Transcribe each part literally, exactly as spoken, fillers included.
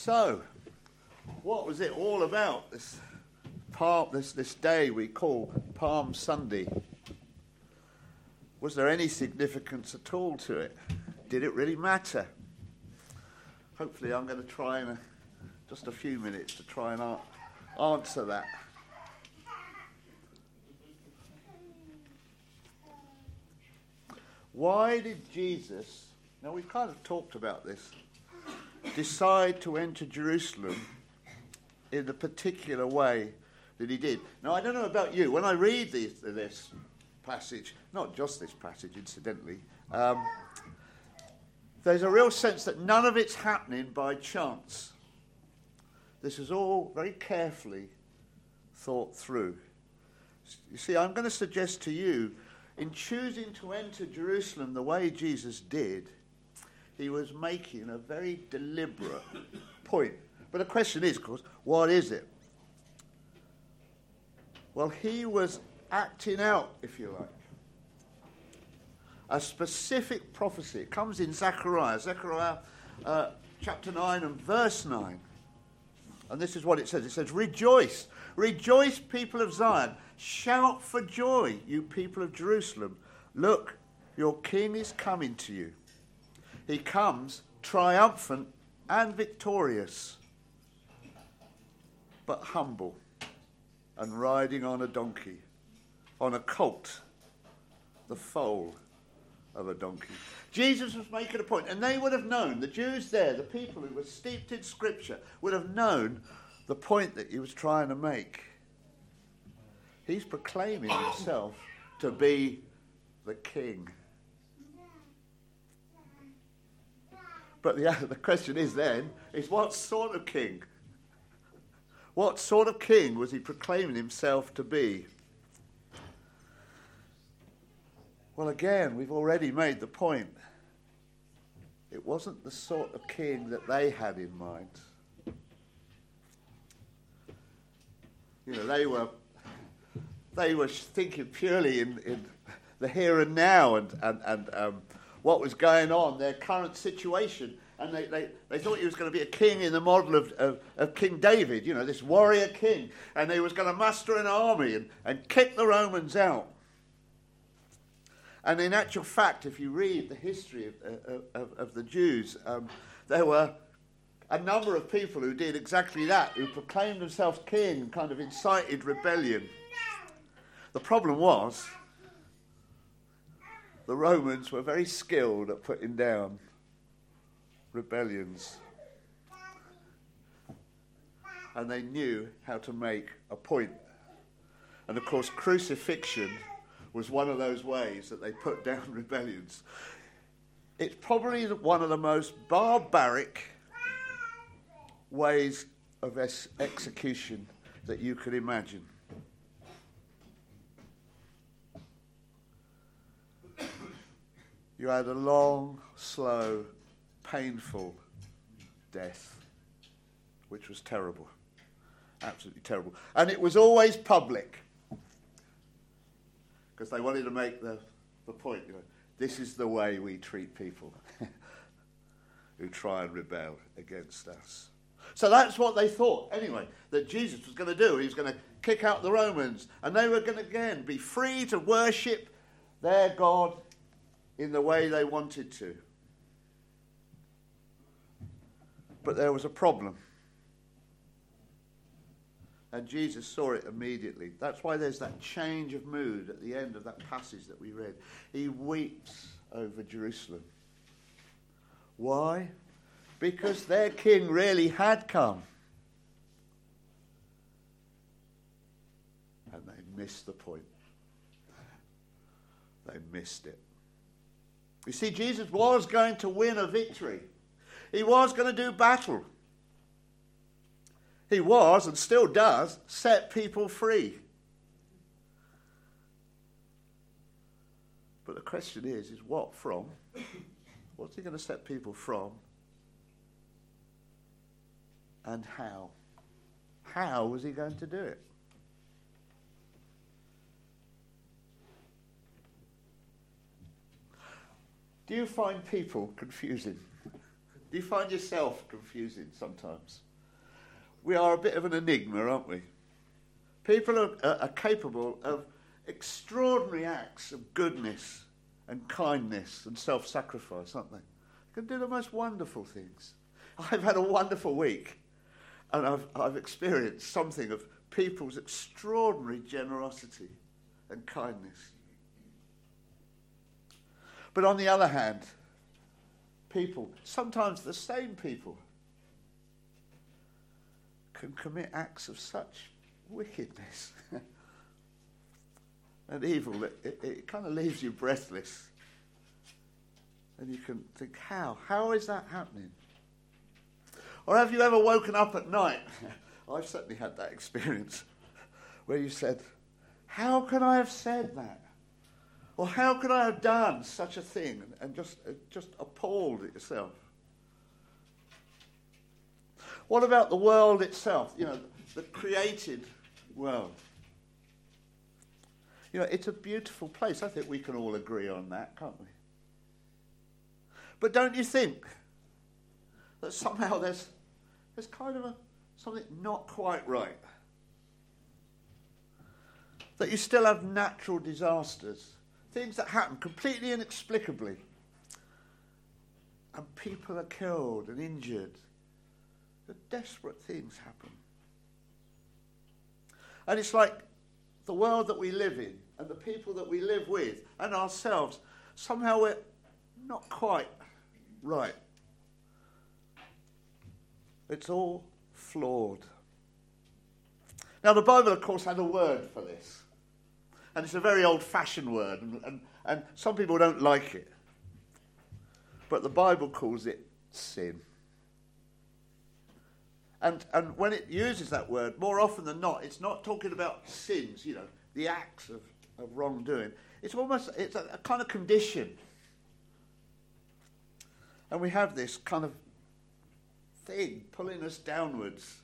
So, what was it all about, this Palm, this, this day we call Palm Sunday? Was there any significance at all to it? Did it really matter? Hopefully I'm going to try in a, just a few minutes to try and a- answer that. Why did Jesus, now we've kind of talked about this, decide to enter Jerusalem in the particular way that he did? Now, I don't know about you. When I read these, this passage, not just this passage, incidentally, um, there's a real sense that none of it's happening by chance. This is all very carefully thought through. You see, I'm going to suggest to you, in choosing to enter Jerusalem the way Jesus did, he was making a very deliberate point. But the question is, of course, what is it? Well, he was acting out, if you like, a specific prophecy. It comes in Zechariah, Zechariah uh, chapter nine and verse nine. And this is what it says. It says, "Rejoice, rejoice, people of Zion. Shout for joy, you people of Jerusalem. Look, your king is coming to you. He comes triumphant and victorious, but humble and riding on a donkey, on a colt, the foal of a donkey." Jesus was making a point, and they would have known, the Jews there, the people who were steeped in Scripture, would have known the point that he was trying to make. He's proclaiming himself to be the king. But the, the question is then, is what sort of king? What sort of king was he proclaiming himself to be? Well, again, we've already made the point. It wasn't the sort of king that they had in mind. You know, they were they were thinking purely in, in the here and now and, and, and um, what was going on, their current situation. And they, they, they thought he was going to be a king in the model of, of, of King David, you know, this warrior king. And he was going to muster an army and, and kick the Romans out. And in actual fact, if you read the history of, of, of the Jews, um, there were a number of people who did exactly that, who proclaimed themselves king and kind of incited rebellion. The problem was, the Romans were very skilled at putting down rebellions. And they knew how to make a point. And of course, crucifixion was one of those ways that they put down rebellions. It's probably one of the most barbaric ways of ex- execution that you could imagine. You had a long, slow, painful death, which was terrible, absolutely terrible. And it was always public, because they wanted to make the, the point, you know, this is the way we treat people who try and rebel against us. So that's what they thought, anyway, that Jesus was going to do. He was going to kick out the Romans, and they were going to, again, be free to worship their God in the way they wanted to. But there was a problem. And Jesus saw it immediately. That's why there's that change of mood at the end of that passage that we read. He weeps over Jerusalem. Why? Because their king really had come. And they missed the point. They missed it. You see, Jesus was going to win a victory. He was going to do battle. He was, and still does, set people free. But the question is, is what from? What's he going to set people from? And how? How was he going to do it? Do you find people confusing? Do Do you find yourself confusing sometimes? We are a bit of an enigma, aren't we? People are, are, are capable of extraordinary acts of goodness and kindness and self-sacrifice, aren't they? They can do the most wonderful things. I've had a wonderful week, and I've, I've experienced something of people's extraordinary generosity and kindness. But on the other hand, people, sometimes the same people, can commit acts of such wickedness and evil that it, it kind of leaves you breathless. And you can think, how? How is that happening? Or have you ever woken up at night? I've certainly had that experience where you said, how can I have said that? Or how could I have done such a thing? And, and just, uh, just appalled at yourself. What about the world itself? You know, the created world. You know, it's a beautiful place. I think we can all agree on that, can't we? But don't you think that somehow there's there's kind of a, something not quite right? That you still have natural disasters, things that happen completely inexplicably, and people are killed and injured. The desperate things happen. And it's like the world that we live in and the people that we live with and ourselves, somehow we're not quite right. It's all flawed. Now, the Bible, of course, had a word for this. And it's a very old-fashioned word, and, and, and some people don't like it. But the Bible calls it sin. And and when it uses that word, more often than not, it's not talking about sins, you know, the acts of, of wrongdoing. It's almost, it's a, a kind of condition. And we have this kind of thing pulling us downwards.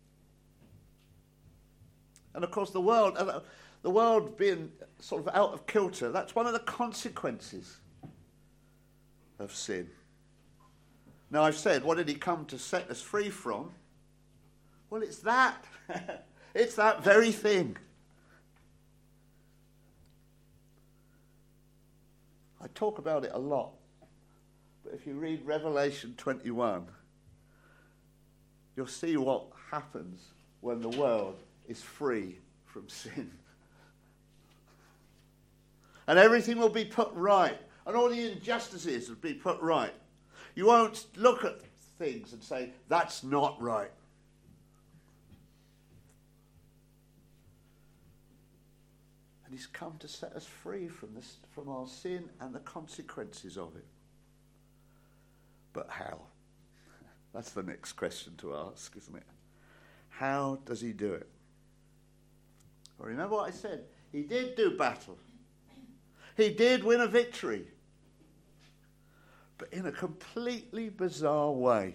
And of course the world, uh, the world being sort of out of kilter, that's one of the consequences of sin. Now I've said, what did he come to set us free from? Well, it's that. It's that very thing. I talk about it a lot. But if you read Revelation twenty-one, you'll see what happens when the world is free from sin. And everything will be put right. And all the injustices will be put right. You won't look at things and say, that's not right. And he's come to set us free from this, from our sin and the consequences of it. But how? That's the next question to ask, isn't it? How does he do it? Well, remember what I said? He did do battle. He did win a victory. But in a completely bizarre way.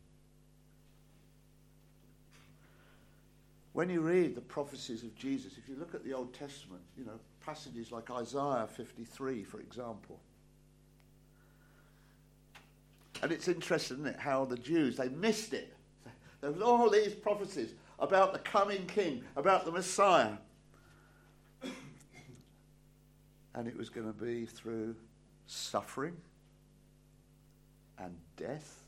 When you read the prophecies of Jesus, if you look at the Old Testament, you know, passages like Isaiah fifty-three, for example. And it's interesting, isn't it, how the Jews, they missed it. There was all these prophecies about the coming king, about the Messiah. And it was going to be through suffering and death.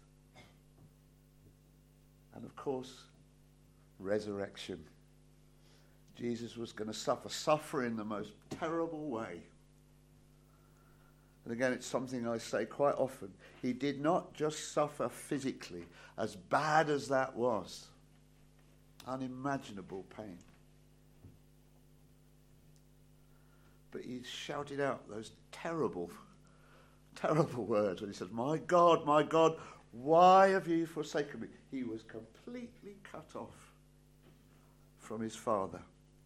And of course, resurrection. Jesus was going to suffer, suffer in the most terrible way. And again, it's something I say quite often. He did not just suffer physically, as bad as that was. Unimaginable pain. But he shouted out those terrible, terrible words when he said, "My God, my God, why have you forsaken me?" He was completely cut off from his Father.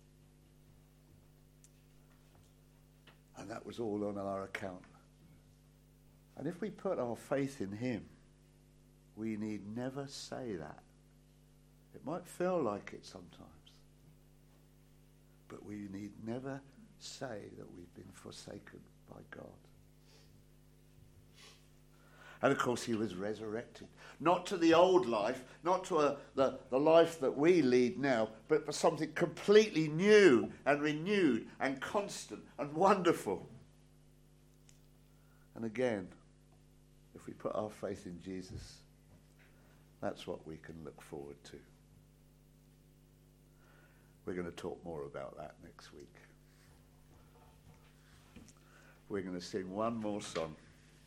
And that was all on our account. And if we put our faith in him, we need never say that. It might feel like it sometimes, but we need never say that we've been forsaken by God. And of course he was resurrected. Not to the old life, not to a, the, the life that we lead now, but for something completely new and renewed and constant and wonderful. And again, if we put our faith in Jesus, that's what we can look forward to. We're going to talk more about that next week. We're going to sing one more song.